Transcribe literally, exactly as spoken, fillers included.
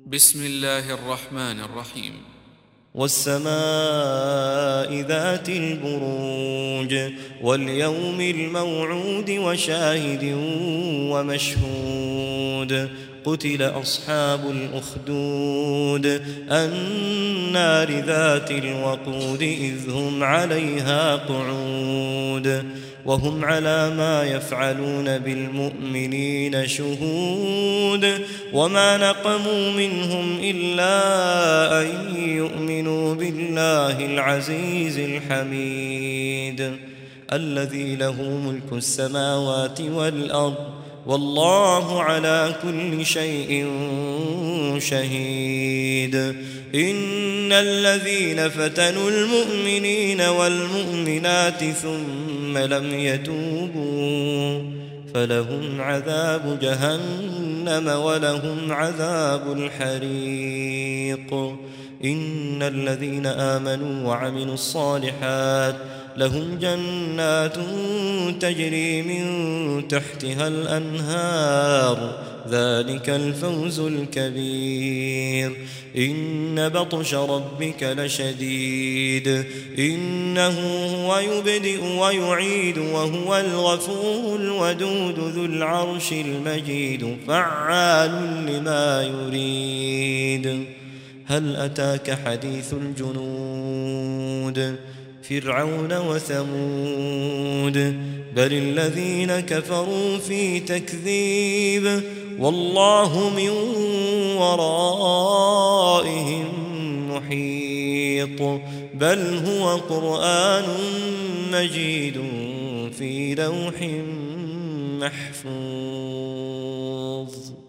بسم الله الرحمن الرحيم. والسماء ذات البروج واليوم الموعود وشاهد ومشهود قتل أصحاب الأخدود النار ذات الوقود إذ هم عليها قعود وهم على ما يفعلون بالمؤمنين شهود وما نقموا منهم إلا أن يؤمنوا بالله العزيز الحميد الذي له ملك السماوات والأرض والله على كل شيء شهيد. إن الذين فتنوا المؤمنين والمؤمنات ثم لم يتوبوا فلهم عذاب جهنم ولهم عذاب الحريق. إن الذين آمنوا وعملوا الصالحات لهم جنات تجري من تحتها الأنهار ذلك الفوز الكبير. إن بطش ربك لشديد إنه هو يبدئ ويعيد وهو الغفور الودود ذو العرش المجيد فعال لما يريد. هل أتاك حديث الجنود فرعون وثمود بل الذين كفروا في تكذيب والله من ورائهم محيط بل هو قرآن مجيد في لوح محفوظ.